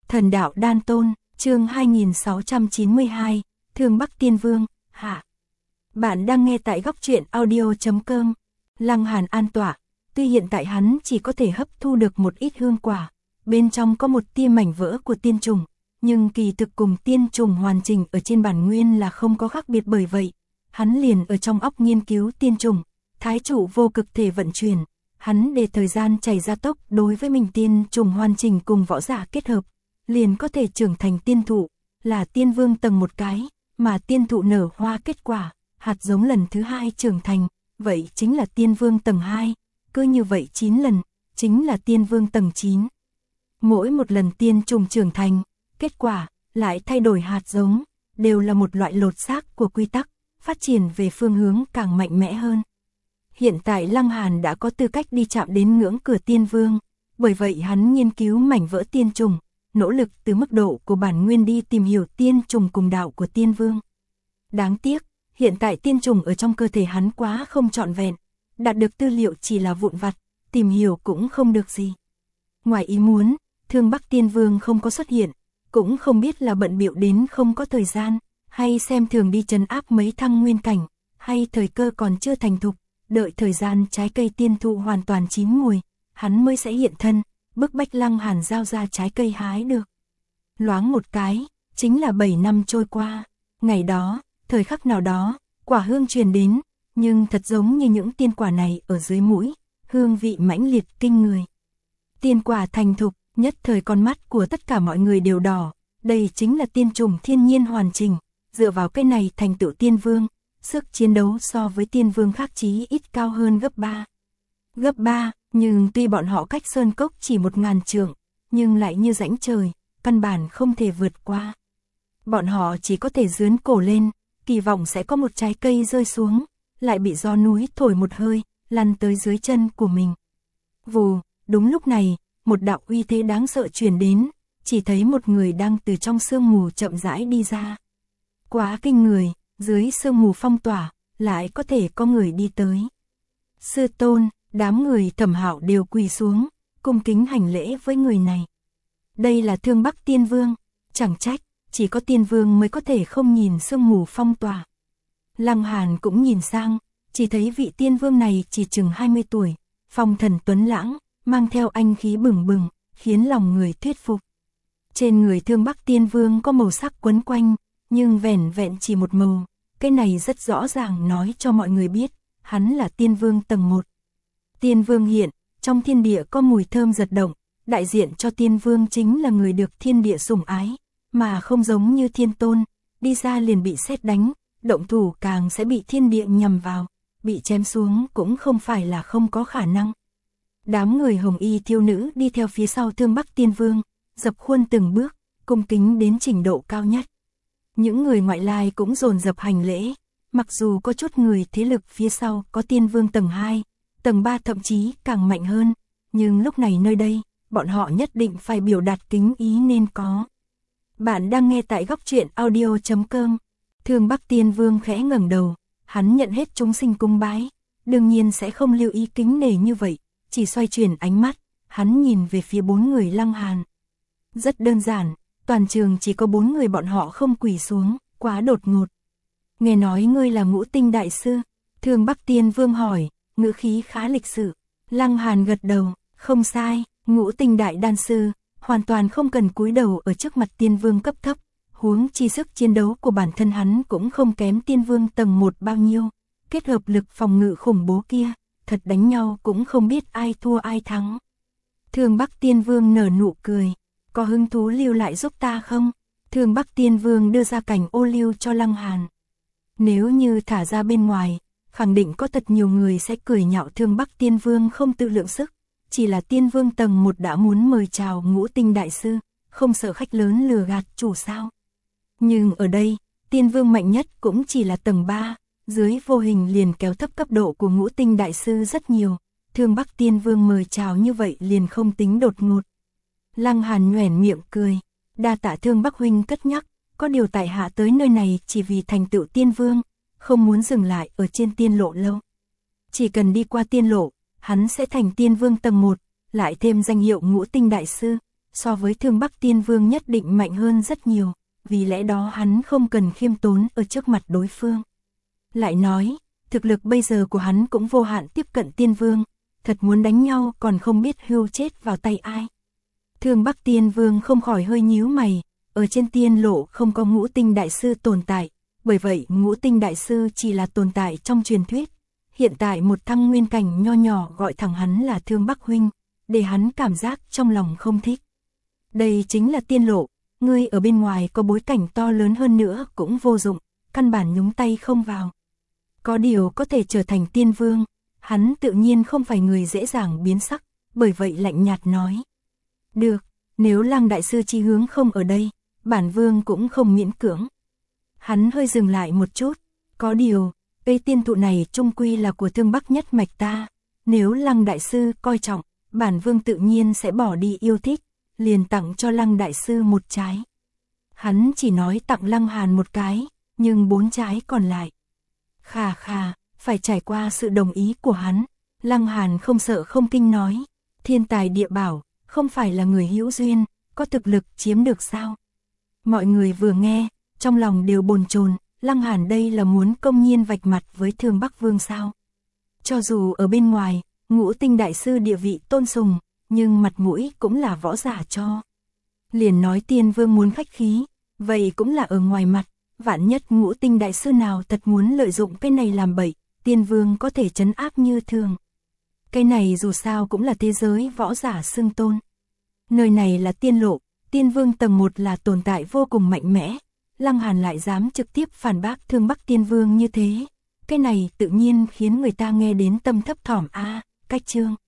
Thần đạo đan tôn, chương 2692, Thương Bắc Tiên Vương, hạ. Bạn đang nghe tại góc truyện audio.com. Lăng Hàn an tọa, tuy hiện tại hắn chỉ có thể hấp thu được một ít hương quả, bên trong có một tia mảnh vỡ của tiên trùng, nhưng kỳ thực cùng tiên trùng hoàn chỉnh ở trên bản nguyên là không có khác biệt, bởi vậy, hắn liền ở trong óc nghiên cứu tiên trùng, thái trụ vô cực thể vận chuyển, hắn để thời gian chảy ra tốc đối với mình tiên trùng hoàn chỉnh cùng võ giả kết hợp, liền có thể trưởng thành tiên thụ, là tiên vương tầng một cái, mà tiên thụ nở hoa kết quả, hạt giống lần thứ hai trưởng thành, vậy chính là tiên vương tầng 2, cứ như vậy 9 lần, chính là tiên vương tầng 9. Mỗi một lần tiên trùng trưởng thành, kết quả, lại thay đổi hạt giống, đều là một loại lột xác của quy tắc, phát triển về phương hướng càng mạnh mẽ hơn. Hiện tại Lăng Hàn đã có tư cách đi chạm đến ngưỡng cửa tiên vương, bởi vậy hắn nghiên cứu mảnh vỡ tiên trùng, nỗ lực từ mức độ của bản nguyên đi tìm hiểu tiên trùng cùng đạo của tiên vương. Đáng tiếc, hiện tại tiên trùng ở trong cơ thể hắn quá không trọn vẹn, đạt được tư liệu chỉ là vụn vặt, tìm hiểu cũng không được gì. Ngoài ý muốn, Thương Bắc Tiên Vương không có xuất hiện, cũng không biết là bận bịu đến không có thời gian, hay xem thường đi trấn áp mấy thăng nguyên cảnh, hay thời cơ còn chưa thành thục, đợi thời gian trái cây tiên thụ hoàn toàn chín mùi, hắn mới sẽ hiện thân, bức bách Lăng Hàn giao ra trái cây hái được. Loáng một cái, chính là 7 năm trôi qua, ngày đó, thời khắc nào đó, quả hương truyền đến, nhưng thật giống như những tiên quả này ở dưới mũi, hương vị mãnh liệt kinh người. Tiên quả thành thục, nhất thời con mắt của tất cả mọi người đều đỏ, đây chính là tiên trùng thiên nhiên hoàn chỉnh, dựa vào cái này thành tựu tiên vương, sức chiến đấu so với tiên vương khác chí ít cao hơn gấp 3. Gấp 3, nhưng tuy bọn họ cách sơn cốc chỉ 1000 trượng, nhưng lại như rãnh trời, căn bản không thể vượt qua. Bọn họ chỉ có thể giương cổ lên, kỳ vọng sẽ có một trái cây rơi xuống, lại bị gió núi thổi một hơi, lăn tới dưới chân của mình. Vù, đúng lúc này, một đạo uy thế đáng sợ truyền đến, chỉ thấy một người đang từ trong sương mù chậm rãi đi ra. Quá kinh người, dưới sương mù phong tỏa, lại có thể có người đi tới. Sư tôn, đám người Thẩm Hạo đều quỳ xuống, cung kính hành lễ với người này. Đây là Thương Bắc Tiên Vương, chẳng trách, chỉ có Tiên Vương mới có thể không nhìn sương mù phong tỏa. Lăng Hàn cũng nhìn sang, chỉ thấy vị Tiên Vương này chỉ chừng 20 tuổi, phong thần tuấn lãng, mang theo anh khí bừng bừng, khiến lòng người thuyết phục. Trên người Thương Bắc Tiên Vương có màu sắc quấn quanh, nhưng vẻn vẹn chỉ một màu, cái này rất rõ ràng nói cho mọi người biết, hắn là Tiên Vương tầng 1. Tiên Vương hiện, trong thiên địa có mùi thơm giật động, đại diện cho Tiên Vương chính là người được thiên địa sủng ái, mà không giống như Thiên Tôn, đi ra liền bị sét đánh, động thủ càng sẽ bị thiên địa nhằm vào, bị chém xuống cũng không phải là không có khả năng. Đám người hồng y thiêu nữ đi theo phía sau Thương Bắc Tiên Vương, dập khuôn từng bước, cung kính đến trình độ cao nhất. Những người ngoại lai cũng dồn dập hành lễ, mặc dù có chút người thế lực phía sau có Tiên Vương tầng 2, tầng 3 thậm chí càng mạnh hơn, nhưng lúc này nơi đây, bọn họ nhất định phải biểu đạt kính ý nên có. Bạn đang nghe tại góc truyện audio.com. Thương Bắc Tiên Vương khẽ ngẩng đầu, hắn nhận hết chúng sinh cung bái, đương nhiên sẽ không lưu ý kính nể như vậy, chỉ xoay chuyển ánh mắt, hắn nhìn về phía 4 người Lăng Hàn. Rất đơn giản, toàn trường chỉ có 4 người bọn họ không quỳ xuống, quá đột ngột. Nghe nói ngươi là Ngũ Tinh Đại Sư, Thương Bắc Tiên Vương hỏi, ngữ khí khá lịch sự. Lăng Hàn gật đầu, không sai, Ngũ Tinh Đại Đan Sư, hoàn toàn không cần cúi đầu ở trước mặt Tiên Vương cấp thấp, huống chi sức chiến đấu của bản thân hắn cũng không kém Tiên Vương tầng 1 bao nhiêu, kết hợp lực phòng ngự khủng bố kia, thật đánh nhau cũng không biết ai thua ai thắng. Thương Bắc Tiên Vương nở nụ cười, có hứng thú lưu lại giúp ta không? Thương Bắc Tiên Vương đưa ra cảnh ô liu cho Lăng Hàn. Nếu như thả ra bên ngoài, khẳng định có thật nhiều người sẽ cười nhạo Thương Bắc Tiên Vương không tự lượng sức, chỉ là Tiên Vương tầng 1 đã muốn mời chào Ngũ Tinh Đại Sư, không sợ khách lớn lừa gạt chủ sao. Nhưng ở đây, Tiên Vương mạnh nhất cũng chỉ là tầng 3, dưới vô hình liền kéo thấp cấp độ của Ngũ Tinh Đại Sư rất nhiều, Thương Bắc Tiên Vương mời chào như vậy liền không tính đột ngột. Lăng Hàn nhoẻn miệng cười, đa tạ Thương Bắc huynh cất nhắc, có điều tại hạ tới nơi này chỉ vì thành tựu Tiên Vương, không muốn dừng lại ở trên tiên lộ lâu. Chỉ cần đi qua tiên lộ, hắn sẽ thành Tiên Vương tầng 1, lại thêm danh hiệu Ngũ Tinh Đại Sư, so với Thương Bắc Tiên Vương nhất định mạnh hơn rất nhiều, vì lẽ đó hắn không cần khiêm tốn ở trước mặt đối phương. Lại nói, thực lực bây giờ của hắn cũng vô hạn tiếp cận Tiên Vương, thật muốn đánh nhau còn không biết hưu chết vào tay ai. Thương Bắc Tiên Vương không khỏi hơi nhíu mày, ở trên tiên lộ không có Ngũ Tinh Đại Sư tồn tại, bởi vậy Ngũ Tinh Đại Sư chỉ là tồn tại trong truyền thuyết. Hiện tại một thăng nguyên cảnh nho nhỏ gọi thẳng hắn là Thương Bắc huynh, để hắn cảm giác trong lòng không thích. Đây chính là tiên lộ, ngươi ở bên ngoài có bối cảnh to lớn hơn nữa cũng vô dụng, căn bản nhúng tay không vào. Có điều có thể trở thành tiên vương, hắn tự nhiên không phải người dễ dàng biến sắc, bởi vậy lạnh nhạt nói. Được, nếu Lăng Đại Sư chí hướng không ở đây, bản vương cũng không miễn cưỡng. Hắn hơi dừng lại một chút, có điều, cây tiên thụ này chung quy là của Thương Bắc nhất mạch ta, nếu Lăng Đại Sư coi trọng, bản vương tự nhiên sẽ bỏ đi yêu thích, liền tặng cho Lăng Đại Sư một trái. Hắn chỉ nói tặng Lăng Hàn một cái, nhưng 4 trái còn lại. Khà khà, phải trải qua sự đồng ý của hắn, Lăng Hàn không sợ không kinh nói, thiên tài địa bảo, không phải là người hữu duyên, có thực lực chiếm được sao? Mọi người vừa nghe, trong lòng đều bồn chồn, Lăng Hàn đây là muốn công nhiên vạch mặt với Thương Bắc Vương sao? Cho dù ở bên ngoài, Ngũ Tinh Đại Sư địa vị tôn sùng, nhưng mặt mũi cũng là võ giả cho. Liền nói Tiên Vương muốn khách khí, vậy cũng là ở ngoài mặt, vạn nhất Ngũ Tinh Đại Sư nào thật muốn lợi dụng cái này làm bậy, Tiên Vương có thể trấn áp như thường. Cái này dù sao cũng là thế giới võ giả xưng tôn. Nơi này là tiên lộ, Tiên Vương tầng 1 là tồn tại vô cùng mạnh mẽ, Lăng Hàn lại dám trực tiếp phản bác Thương Bắc Tiên Vương như thế. Cái này tự nhiên khiến người ta nghe đến tâm thấp thỏm cách chương